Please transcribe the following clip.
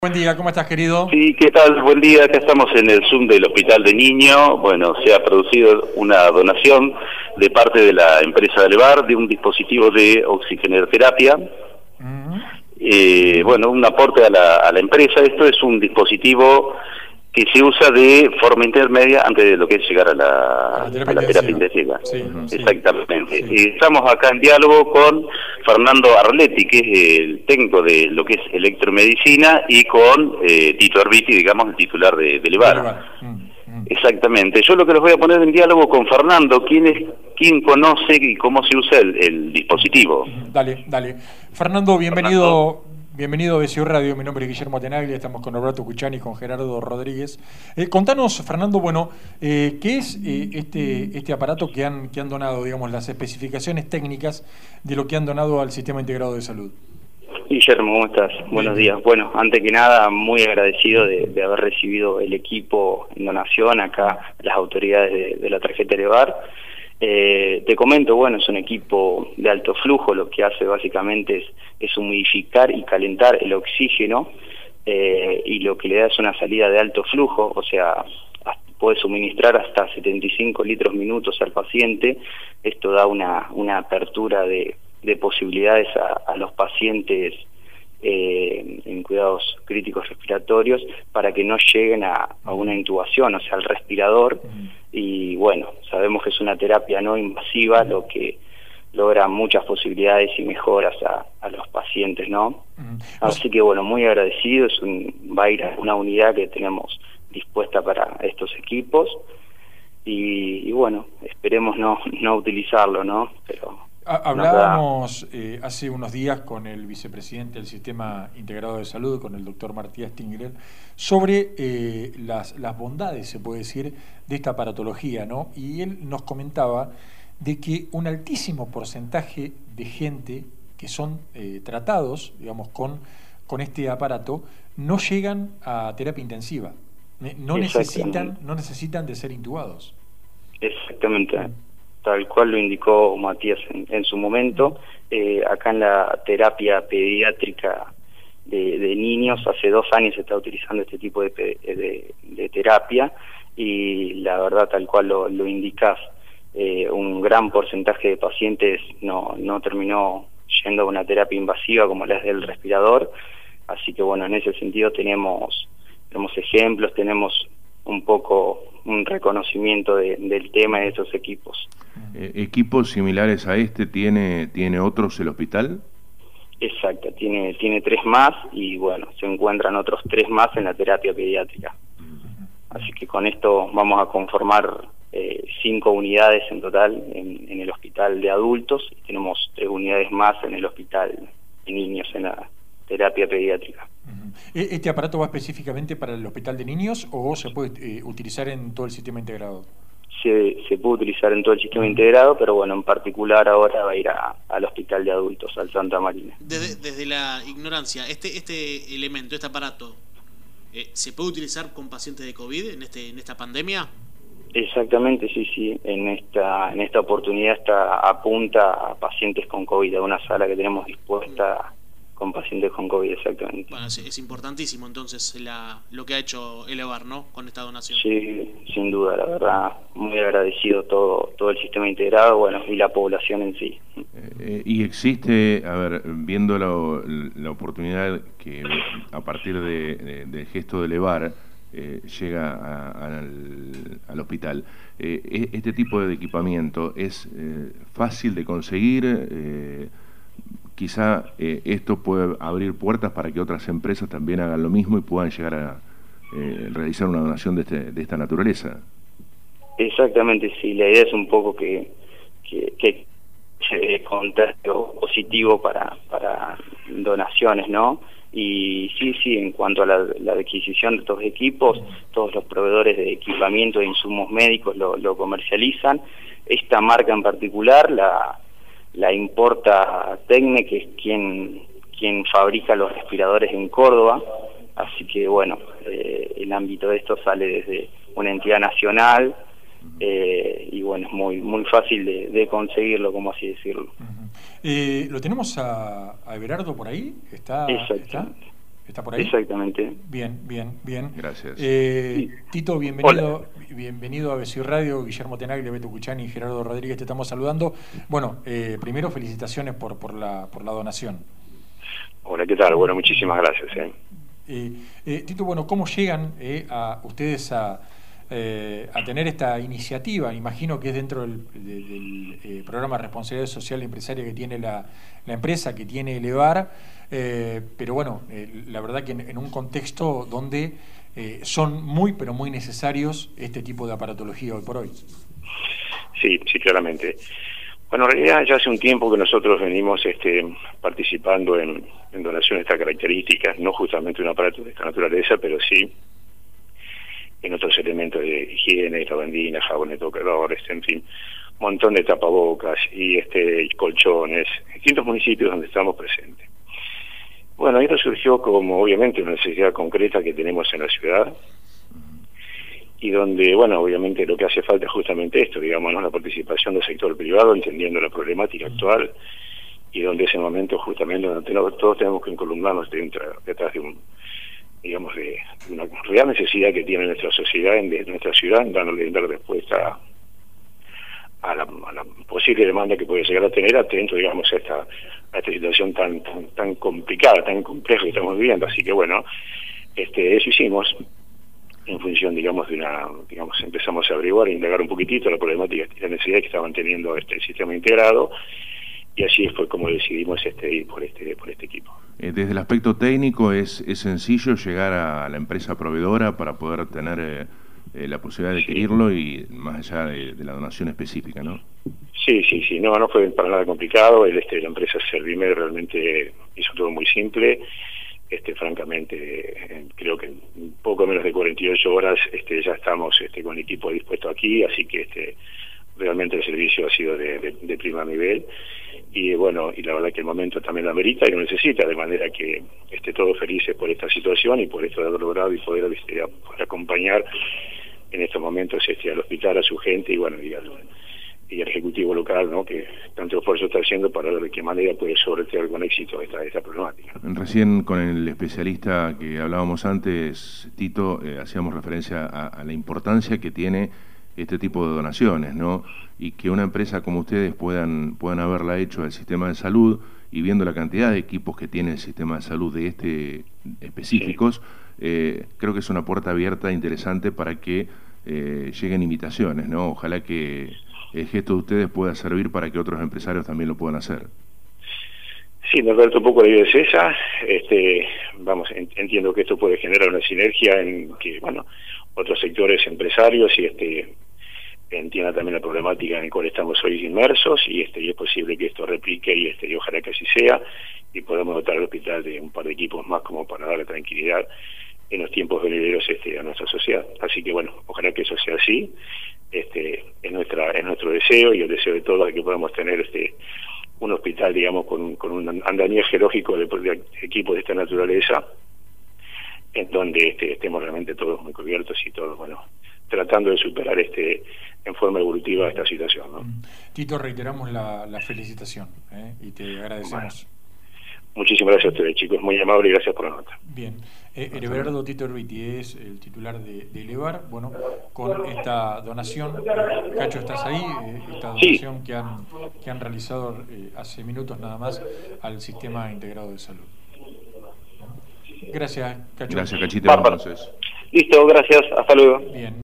Buen día, ¿cómo estás, querido? Sí, ¿qué tal? Buen día, acá estamos en el Zoom del Hospital de Niños. Bueno, se ha producido una donación de parte de la empresa Alevar de un dispositivo de oxigenoterapia. Bueno, un aporte a la empresa. Esto es un dispositivo que se usa de forma intermedia antes de lo que es llegar a la terapia intensiva. Sí, exactamente. Sí. Estamos acá en diálogo con Fernando Arletti, que es el técnico de lo que es electromedicina, y con Tito Arbiti, digamos, el titular de Levar. Exactamente. Yo lo que los voy a poner en diálogo con Fernando, quién conoce y cómo se usa el dispositivo. Dale. Fernando, bienvenido. Bienvenido a BCU Radio, mi nombre es Guillermo Tenaglia, estamos con Roberto Cuchani y con Gerardo Rodríguez. Contanos, Fernando, bueno, ¿qué es este aparato que han donado, digamos, las especificaciones técnicas de lo que han donado al Sistema Integrado de Salud? Guillermo, ¿cómo estás? Buenos días. Bueno, antes que nada, muy agradecido de haber recibido el equipo en donación acá, las autoridades de la tarjeta Alevar. Te comento, bueno, es un equipo de alto flujo, lo que hace básicamente es humidificar y calentar el oxígeno, y lo que le da es una salida de alto flujo, o sea, puede suministrar hasta 75 litros minutos al paciente. Esto da una apertura de posibilidades a los pacientes en cuidados críticos respiratorios para que no lleguen a una intubación, o sea, al respirador. Y bueno, sabemos que es una terapia no invasiva, lo que logra muchas posibilidades y mejoras a los pacientes, ¿no? Así que bueno, muy agradecido. Va a ir a una unidad que tenemos dispuesta para estos equipos y bueno, esperemos no utilizarlo, ¿no? Pero hablábamos hace unos días con el vicepresidente del Sistema Integrado de Salud, con el doctor Matías Tingler, sobre las bondades, se puede decir, de esta aparatología, ¿no? Y él nos comentaba de que un altísimo porcentaje de gente que son tratados, digamos, con este aparato, no llegan a terapia intensiva, no necesitan de ser intubados. Exactamente. Tal cual lo indicó Matías en su momento. Acá en la terapia pediátrica de niños, hace 2 años se está utilizando este tipo de terapia, y la verdad, tal cual lo indicás, un gran porcentaje de pacientes no terminó yendo a una terapia invasiva como la del respirador. Así que bueno, en ese sentido tenemos ejemplos, tenemos un poco un reconocimiento del tema de estos equipos. ¿Equipos similares a este tiene otros el hospital? Exacto, tiene 3 más, y bueno, se encuentran otros 3 más en la terapia pediátrica. Así que con esto vamos a conformar 5 unidades en total en el hospital de adultos, y tenemos 3 unidades más en el hospital de niños, en la terapia pediátrica. ¿Este aparato va específicamente para el hospital de niños o se puede utilizar en todo el sistema integrado? Se puede utilizar en todo el sistema integrado, pero bueno, en particular ahora va a ir al hospital de adultos, al Santa Marina. Desde la ignorancia, este elemento, este aparato, ¿se puede utilizar con pacientes de COVID en esta pandemia? Exactamente, sí. En esta oportunidad apunta a pacientes con COVID, a una sala que tenemos dispuesta con pacientes con COVID, exactamente. Bueno, es importantísimo entonces lo que ha hecho Alevar, ¿no?, con esta donación. Sí, sin duda, la verdad, muy agradecido todo el sistema integrado, bueno, y la población en sí. Y existe, a ver, viendo la oportunidad que a partir del gesto de Alevar llega al hospital, este tipo de equipamiento es fácil de conseguir. Quizá esto puede abrir puertas para que otras empresas también hagan lo mismo y puedan llegar a realizar una donación de esta naturaleza. Exactamente, sí. La idea es un poco que se dé contagio positivo para donaciones, ¿no? Y sí, en cuanto a la adquisición de estos equipos, todos los proveedores de equipamiento e insumos médicos lo comercializan. Esta marca en particular la importa Tecne, que es quien fabrica los respiradores en Córdoba. Así que bueno, el ámbito de esto sale desde una entidad nacional, y bueno, es muy fácil de conseguirlo, como así decirlo. ¿Lo tenemos a Everardo por ahí? ¿Está ¿Está por ahí? Exactamente. Bien. Gracias. Tito, bienvenido a BC Radio. Guillermo Tenaglia, Beto Cuchani y Gerardo Rodríguez te estamos saludando. Bueno, primero felicitaciones por la donación. Hola, ¿qué tal? Bueno, muchísimas gracias. Tito, bueno, ¿cómo llegan ustedes a tener esta iniciativa? Imagino que es dentro del programa de responsabilidad social empresaria que tiene la empresa, que tiene Elevar, pero bueno, la verdad que en un contexto donde son muy, pero muy necesarios este tipo de aparatología hoy por hoy. Sí, claramente. Bueno, en realidad ya hace un tiempo que nosotros venimos participando en donaciones de estas características, no justamente un aparato de esta naturaleza, pero sí en otros elementos de higiene, lavandinas, jabones, tocadores, en fin, un montón de tapabocas y colchones, en distintos municipios donde estamos presentes. Bueno, esto surgió como obviamente una necesidad concreta que tenemos en la ciudad y donde, bueno, obviamente lo que hace falta es justamente esto, digamos, ¿no? La participación del sector privado, entendiendo la problemática actual y donde ese momento justamente donde todos tenemos que columnarnos detrás de una real necesidad que tiene nuestra sociedad, nuestra ciudad, dar respuesta a la posible demanda que puede llegar a tener atento, digamos, a esta situación tan complicada, tan compleja que estamos viviendo. Así que bueno, eso hicimos en función, digamos, empezamos a averiguar e indagar un poquitito la problemática y la necesidad que estaban teniendo el sistema integrado, y así fue como decidimos ir por este equipo. Desde el aspecto técnico, ¿es sencillo llegar a la empresa proveedora para poder tener la posibilidad de adquirirlo y más allá de la donación específica, ¿no? Sí, no fue para nada complicado. La empresa Servimed realmente hizo todo muy simple. Francamente, creo que en poco menos de 48 horas ya estamos con el equipo dispuesto aquí, así que realmente el servicio ha sido de primer nivel. Y bueno, y la verdad que el momento también lo amerita y lo necesita, de manera que todos felices por esta situación y por esto de haber logrado y poder acompañar en estos momentos al hospital, a su gente y bueno, y al ejecutivo local, ¿no? Que tanto esfuerzo está haciendo para ver de qué manera puede sortear con éxito esta problemática. Recién con el especialista que hablábamos antes, Tito, hacíamos referencia a la importancia que tiene este tipo de donaciones, ¿no? Y que una empresa como ustedes puedan haberla hecho al sistema de salud, y viendo la cantidad de equipos que tiene el sistema de salud específicos, creo que es una puerta abierta interesante para que lleguen invitaciones, ¿no? Ojalá que el gesto de ustedes pueda servir para que otros empresarios también lo puedan hacer. Sí, Norberto, un poco la idea es esa. Entiendo que esto puede generar una sinergia en que, bueno, otros sectores empresarios entiendan también la problemática en la cual estamos hoy inmersos y es posible que esto replique y ojalá que así sea y podamos dotar al hospital de un par de equipos más como para darle tranquilidad en los tiempos venideros a nuestra sociedad. Así que bueno, ojalá que eso sea así. Es nuestro deseo y el deseo de todos de que podamos tener un hospital, digamos, con un andamiaje lógico de equipos de esta naturaleza, en donde estemos realmente todos muy cubiertos y todos, bueno, tratando de superar en forma evolutiva esta situación, ¿no? Tito, reiteramos la felicitación y te agradecemos. Bueno, muchísimas gracias a ustedes, chicos, muy amable y gracias por la nota. Bien, Everardo Tito Erviti es el titular de Elevar. Bueno, con esta donación, Cacho, ¿estás ahí? Esta donación sí, que han realizado hace minutos nada más al Sistema Integrado de Salud. Gracias, Cacho. Gracias, Cachito. Entonces. Listo, gracias, hasta luego. Bien.